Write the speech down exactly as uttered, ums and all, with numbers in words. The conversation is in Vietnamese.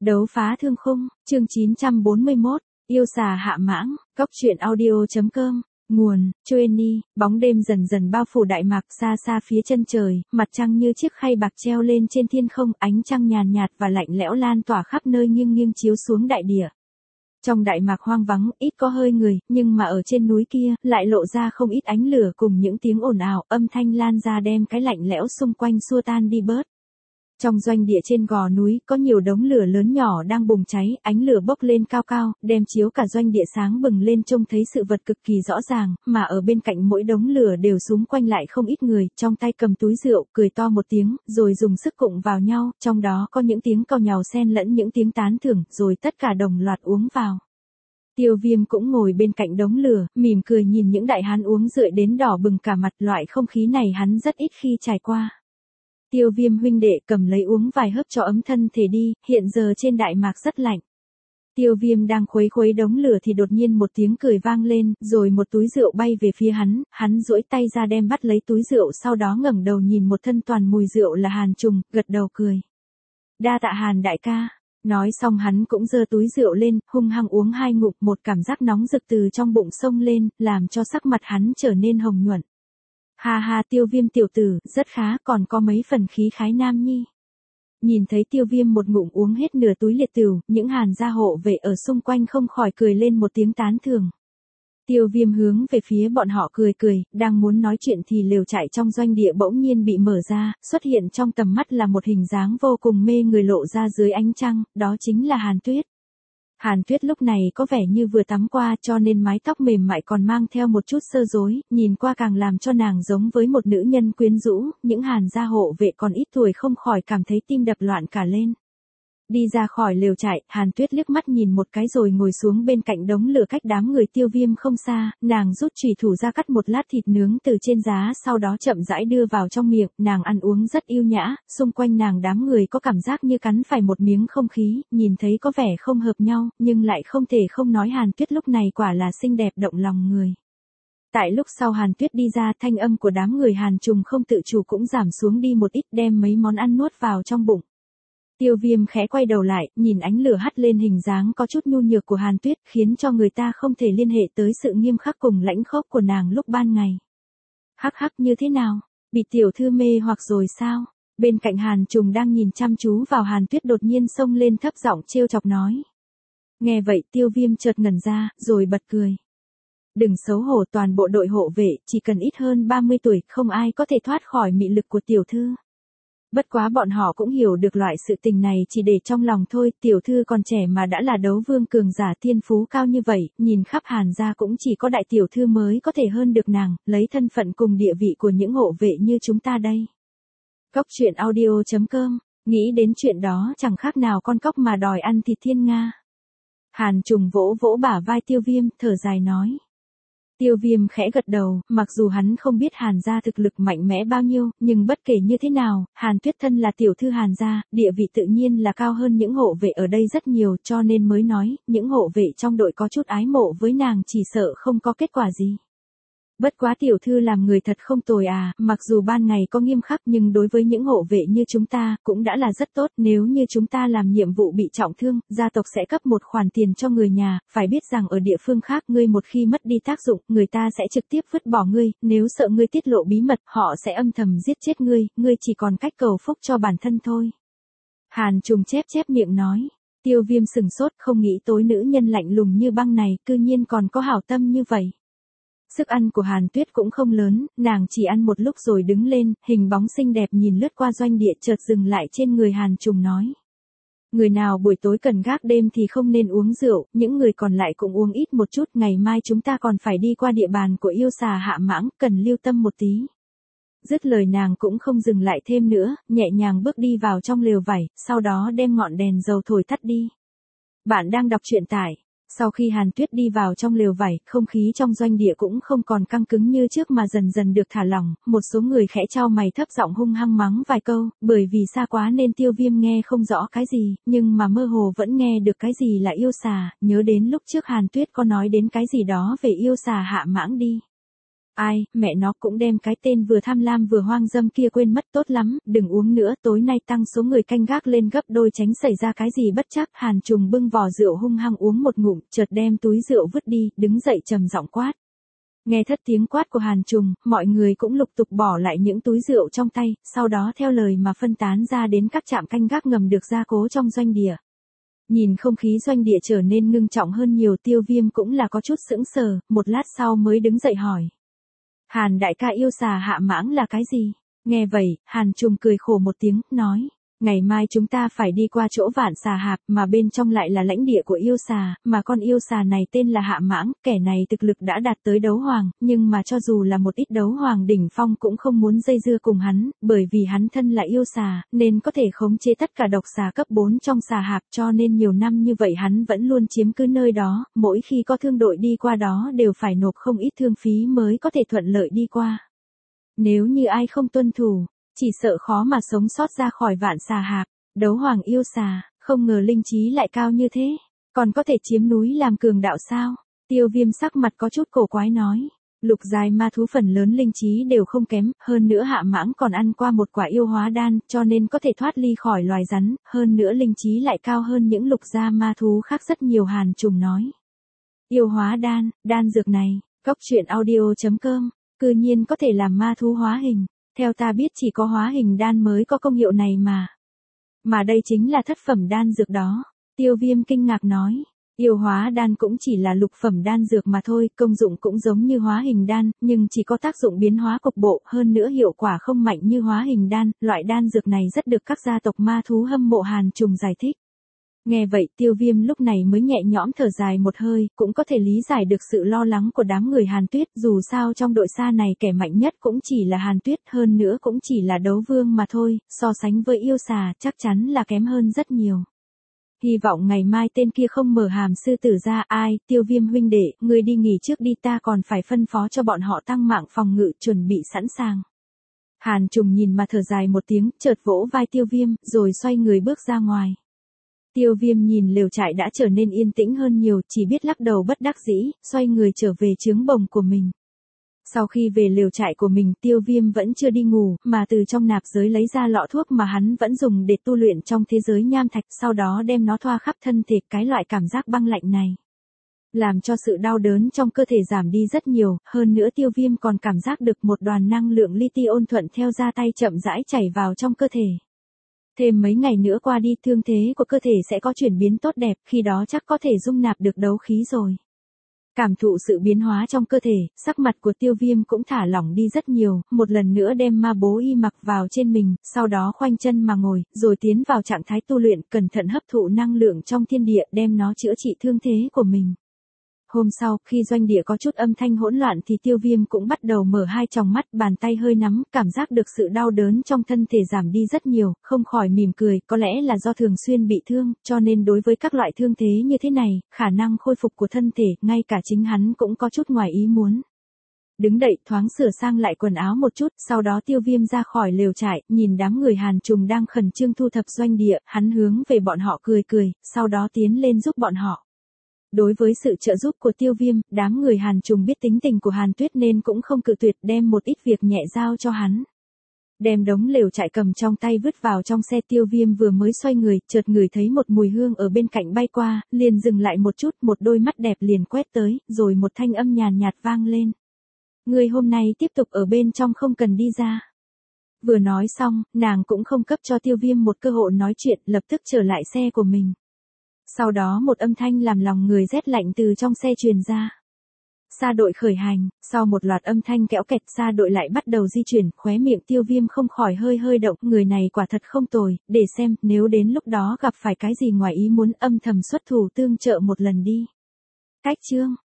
Đấu phá thương khung, chương chín trăm bốn mươi mốt, yêu xà hạ mãng, góc truyện audio.com, nguồn, Chueni, bóng đêm dần dần bao phủ Đại Mạc, xa xa phía chân trời, mặt trăng như chiếc khay bạc treo lên trên thiên không, ánh trăng nhàn nhạt và lạnh lẽo lan tỏa khắp nơi nghiêng nghiêng chiếu xuống đại địa. Trong Đại Mạc hoang vắng, ít có hơi người, nhưng mà ở trên núi kia, lại lộ ra không ít ánh lửa cùng những tiếng ồn ào, âm thanh lan ra đem cái lạnh lẽo xung quanh xua tan đi bớt. Trong doanh địa trên gò núi, có nhiều đống lửa lớn nhỏ đang bùng cháy, ánh lửa bốc lên cao cao, đem chiếu cả doanh địa sáng bừng lên, trông thấy sự vật cực kỳ rõ ràng, mà ở bên cạnh mỗi đống lửa đều xúm quanh lại không ít người, trong tay cầm túi rượu, cười to một tiếng, rồi dùng sức cụng vào nhau, trong đó có những tiếng cau nhàu xen lẫn những tiếng tán thưởng, rồi tất cả đồng loạt uống vào. Tiêu Viêm cũng ngồi bên cạnh đống lửa, mỉm cười nhìn những đại hán uống rượu đến đỏ bừng cả mặt, loại không khí này hắn rất ít khi trải qua. Tiêu Viêm huynh đệ, cầm lấy uống vài hớp cho ấm thân thể đi, hiện giờ trên Đại Mạc rất lạnh. Tiêu Viêm đang khuấy khuấy đống lửa thì đột nhiên một tiếng cười vang lên, rồi một túi rượu bay về phía hắn, hắn duỗi tay ra đem bắt lấy túi rượu, sau đó ngẩng đầu nhìn một thân toàn mùi rượu là Hàn Trùng, gật đầu cười. Đa tạ Hàn đại ca. Nói xong hắn cũng giơ túi rượu lên, hung hăng uống hai ngụm, một cảm giác nóng rực từ trong bụng xông lên, làm cho sắc mặt hắn trở nên hồng nhuận. Ha ha, Tiêu Viêm tiểu tử, rất khá, còn có mấy phần khí khái nam nhi. Nhìn thấy Tiêu Viêm một ngụm uống hết nửa túi liệt tửu, những Hàn gia hộ vệ ở xung quanh không khỏi cười lên một tiếng tán thưởng. Tiêu Viêm hướng về phía bọn họ cười cười, đang muốn nói chuyện thì lều trại trong doanh địa bỗng nhiên bị mở ra, xuất hiện trong tầm mắt là một hình dáng vô cùng mê người lộ ra dưới ánh trăng, đó chính là Hàn Tuyết. Hàn Tuyết lúc này có vẻ như vừa tắm qua, cho nên mái tóc mềm mại còn mang theo một chút sơ rối, nhìn qua càng làm cho nàng giống với một nữ nhân quyến rũ, những Hàn gia hộ vệ còn ít tuổi không khỏi cảm thấy tim đập loạn cả lên. Đi ra khỏi lều trại, Hàn Tuyết liếc mắt nhìn một cái rồi ngồi xuống bên cạnh đống lửa cách đám người Tiêu Viêm không xa, nàng rút chùy thủ ra cắt một lát thịt nướng từ trên giá, sau đó chậm rãi đưa vào trong miệng, nàng ăn uống rất yêu nhã, xung quanh nàng đám người có cảm giác như cắn phải một miếng không khí, nhìn thấy có vẻ không hợp nhau, nhưng lại không thể không nói Hàn Tuyết lúc này quả là xinh đẹp động lòng người. Tại lúc sau Hàn Tuyết đi ra, thanh âm của đám người Hàn Trùng không tự chủ cũng giảm xuống đi một ít, đem mấy món ăn nuốt vào trong bụng. Tiêu Viêm khẽ quay đầu lại, nhìn ánh lửa hắt lên hình dáng có chút nhu nhược của Hàn Tuyết, khiến cho người ta không thể liên hệ tới sự nghiêm khắc cùng lãnh khốc của nàng lúc ban ngày. Hắc hắc, như thế nào? Bị tiểu thư mê hoặc rồi sao? Bên cạnh Hàn Trùng đang nhìn chăm chú vào Hàn Tuyết đột nhiên xông lên thấp giọng trêu chọc nói. Nghe vậy Tiêu Viêm chợt ngẩn ra, rồi bật cười. Đừng xấu hổ, toàn bộ đội hộ vệ, chỉ cần ít hơn ba mươi tuổi, không ai có thể thoát khỏi mị lực của tiểu thư. Bất quá bọn họ cũng hiểu được loại sự tình này chỉ để trong lòng thôi, tiểu thư còn trẻ mà đã là đấu vương cường giả thiên phú cao như vậy, nhìn khắp Hàn gia cũng chỉ có đại tiểu thư mới có thể hơn được nàng, lấy thân phận cùng địa vị của những hộ vệ như chúng ta đây. Cóc truyện audio.com, nghĩ đến chuyện đó chẳng khác nào con cóc mà đòi ăn thịt thiên nga. Hàn Trùng vỗ vỗ bả vai Tiêu Viêm, thở dài nói. Tiêu Viêm khẽ gật đầu, mặc dù hắn không biết Hàn gia thực lực mạnh mẽ bao nhiêu, nhưng bất kể như thế nào, Hàn Tuyết thân là tiểu thư Hàn gia, địa vị tự nhiên là cao hơn những hộ vệ ở đây rất nhiều, cho nên mới nói, những hộ vệ trong đội có chút ái mộ với nàng chỉ sợ không có kết quả gì. Bất quá tiểu thư làm người thật không tồi à, mặc dù ban ngày có nghiêm khắc nhưng đối với những hộ vệ như chúng ta, cũng đã là rất tốt, nếu như chúng ta làm nhiệm vụ bị trọng thương, gia tộc sẽ cấp một khoản tiền cho người nhà, phải biết rằng ở địa phương khác ngươi một khi mất đi tác dụng, người ta sẽ trực tiếp vứt bỏ ngươi, nếu sợ ngươi tiết lộ bí mật, họ sẽ âm thầm giết chết ngươi, ngươi chỉ còn cách cầu phúc cho bản thân thôi. Hàn Trùng chép chép miệng nói, Tiêu Viêm sừng sốt, không nghĩ tối nữ nhân lạnh lùng như băng này, cư nhiên còn có hảo tâm như vậy. Sức ăn của Hàn Tuyết cũng không lớn, nàng chỉ ăn một lúc rồi đứng lên, hình bóng xinh đẹp nhìn lướt qua doanh địa chợt dừng lại trên người Hàn Trùng nói. Người nào buổi tối cần gác đêm thì không nên uống rượu, những người còn lại cũng uống ít một chút, ngày mai chúng ta còn phải đi qua địa bàn của yêu xà hạ mãng, cần lưu tâm một tí. Dứt lời nàng cũng không dừng lại thêm nữa, nhẹ nhàng bước đi vào trong lều vải, sau đó đem ngọn đèn dầu thổi tắt đi. Bạn đang đọc truyện tại. Sau khi Hàn Tuyết đi vào trong lều vải, không khí trong doanh địa cũng không còn căng cứng như trước mà dần dần được thả lỏng, một số người khẽ chau mày thấp giọng hung hăng mắng vài câu, bởi vì xa quá nên Tiêu Viêm nghe không rõ cái gì, nhưng mà mơ hồ vẫn nghe được cái gì là yêu xà, nhớ đến lúc trước Hàn Tuyết có nói đến cái gì đó về yêu xà hạ mãng đi. Ai, mẹ nó cũng đem cái tên vừa tham lam vừa hoang dâm kia quên mất, tốt lắm, đừng uống nữa, tối nay tăng số người canh gác lên gấp đôi tránh xảy ra cái gì bất trắc. Hàn Trùng bưng vò rượu hung hăng uống một ngụm, chợt đem túi rượu vứt đi, đứng dậy trầm giọng quát. Nghe thất tiếng quát của Hàn Trùng, mọi người cũng lục tục bỏ lại những túi rượu trong tay, sau đó theo lời mà phân tán ra đến các trạm canh gác ngầm được gia cố trong doanh địa. Nhìn không khí doanh địa trở nên ngưng trọng hơn nhiều, Tiêu Viêm cũng là có chút sững sờ, một lát sau mới đứng dậy hỏi. Hàn đại ca, yêu xà hạ mãng là cái gì? Nghe vậy, Hàn Trùng cười khổ một tiếng, nói. Ngày mai chúng ta phải đi qua chỗ Vạn Xà Hạp, mà bên trong lại là lãnh địa của yêu xà, mà con yêu xà này tên là Hạ Mãng, kẻ này thực lực đã đạt tới đấu hoàng, nhưng mà cho dù là một ít đấu hoàng đỉnh phong cũng không muốn dây dưa cùng hắn, bởi vì hắn thân là yêu xà, nên có thể khống chế tất cả độc xà cấp bốn trong xà hạp, cho nên nhiều năm như vậy hắn vẫn luôn chiếm cứ nơi đó, mỗi khi có thương đội đi qua đó đều phải nộp không ít thương phí mới có thể thuận lợi đi qua. Nếu như ai không tuân thủ, chỉ sợ khó mà sống sót ra khỏi Vạn Xà Hạp. Đấu hoàng yêu xà, không ngờ linh trí lại cao như thế, còn có thể chiếm núi làm cường đạo sao? Tiêu Viêm sắc mặt có chút cổ quái nói. Lục giai ma thú phần lớn linh trí đều không kém, hơn nữa Hạ Mãng còn ăn qua một quả yêu hóa đan, cho nên có thể thoát ly khỏi loài rắn, hơn nữa linh trí lại cao hơn những lục gia ma thú khác rất nhiều. Hàn Trùng nói. Yêu hóa đan, đan dược này, Cốc Truyện Audio chấm com, cư nhiên có thể làm ma thú hóa hình. Theo ta biết chỉ có hóa hình đan mới có công hiệu này mà. Mà đây chính là thất phẩm đan dược đó. Tiêu Viêm kinh ngạc nói. Yêu hóa đan cũng chỉ là lục phẩm đan dược mà thôi, công dụng cũng giống như hóa hình đan, nhưng chỉ có tác dụng biến hóa cục bộ, hơn nữa hiệu quả không mạnh như hóa hình đan. Loại đan dược này rất được các gia tộc ma thú hâm mộ. Hàn Trùng giải thích. Nghe vậy Tiêu Viêm lúc này mới nhẹ nhõm thở dài một hơi, cũng có thể lý giải được sự lo lắng của đám người Hàn Tuyết, dù sao trong đội xa này kẻ mạnh nhất cũng chỉ là Hàn Tuyết, hơn nữa cũng chỉ là đấu vương mà thôi, so sánh với yêu xà chắc chắn là kém hơn rất nhiều. Hy vọng ngày mai tên kia không mở hàm sư tử ra. Ai, Tiêu Viêm huynh đệ, ngươi đi nghỉ trước đi, ta còn phải phân phó cho bọn họ tăng mạng phòng ngự, chuẩn bị sẵn sàng. Hàn Trùng nhìn mà thở dài một tiếng, chợt vỗ vai Tiêu Viêm, rồi xoay người bước ra ngoài. Tiêu Viêm nhìn lều trại đã trở nên yên tĩnh hơn nhiều, chỉ biết lắc đầu bất đắc dĩ, xoay người trở về trướng bồng của mình. Sau khi về lều trại của mình, Tiêu Viêm vẫn chưa đi ngủ, mà từ trong nạp giới lấy ra lọ thuốc mà hắn vẫn dùng để tu luyện trong thế giới nham thạch, sau đó đem nó thoa khắp thân thể. Cái loại cảm giác băng lạnh này làm cho sự đau đớn trong cơ thể giảm đi rất nhiều, hơn nữa Tiêu Viêm còn cảm giác được một đoàn năng lượng li ti ôn thuận theo da tay chậm rãi chảy vào trong cơ thể. Thêm mấy ngày nữa qua đi, thương thế của cơ thể sẽ có chuyển biến tốt đẹp, khi đó chắc có thể dung nạp được đấu khí rồi. Cảm thụ sự biến hóa trong cơ thể, sắc mặt của Tiêu Viêm cũng thả lỏng đi rất nhiều, một lần nữa đem ma bố y mặc vào trên mình, sau đó khoanh chân mà ngồi, rồi tiến vào trạng thái tu luyện, cẩn thận hấp thụ năng lượng trong thiên địa, đem nó chữa trị thương thế của mình. Hôm sau, khi doanh địa có chút âm thanh hỗn loạn thì Tiêu Viêm cũng bắt đầu mở hai tròng mắt, bàn tay hơi nắm, cảm giác được sự đau đớn trong thân thể giảm đi rất nhiều, không khỏi mỉm cười, có lẽ là do thường xuyên bị thương, cho nên đối với các loại thương thế như thế này, khả năng khôi phục của thân thể, ngay cả chính hắn cũng có chút ngoài ý muốn. Đứng đậy thoáng sửa sang lại quần áo một chút, sau đó Tiêu Viêm ra khỏi lều trại, nhìn đám người Hàn Trùng đang khẩn trương thu thập doanh địa, hắn hướng về bọn họ cười cười, sau đó tiến lên giúp bọn họ. Đối với sự trợ giúp của Tiêu Viêm, đám người Hàn Trùng biết tính tình của Hàn Tuyết nên cũng không cự tuyệt, đem một ít việc nhẹ giao cho hắn. Đem đống lều trại cầm trong tay vứt vào trong xe. Tiêu Viêm vừa mới xoay người, chợt ngửi thấy một mùi hương ở bên cạnh bay qua, liền dừng lại một chút, một đôi mắt đẹp liền quét tới, rồi một thanh âm nhàn nhạt vang lên. Người hôm nay tiếp tục ở bên trong, không cần đi ra. Vừa nói xong, nàng cũng không cấp cho Tiêu Viêm một cơ hội nói chuyện, lập tức trở lại xe của mình. Sau đó một âm thanh làm lòng người rét lạnh từ trong xe truyền ra. Xa đội khởi hành, sau một loạt âm thanh kẽo kẹt, xa đội lại bắt đầu di chuyển, khóe miệng Tiêu Viêm không khỏi hơi hơi động, người này quả thật không tồi, để xem, nếu đến lúc đó gặp phải cái gì ngoài ý muốn, âm thầm xuất thủ tương trợ một lần đi. Cách chương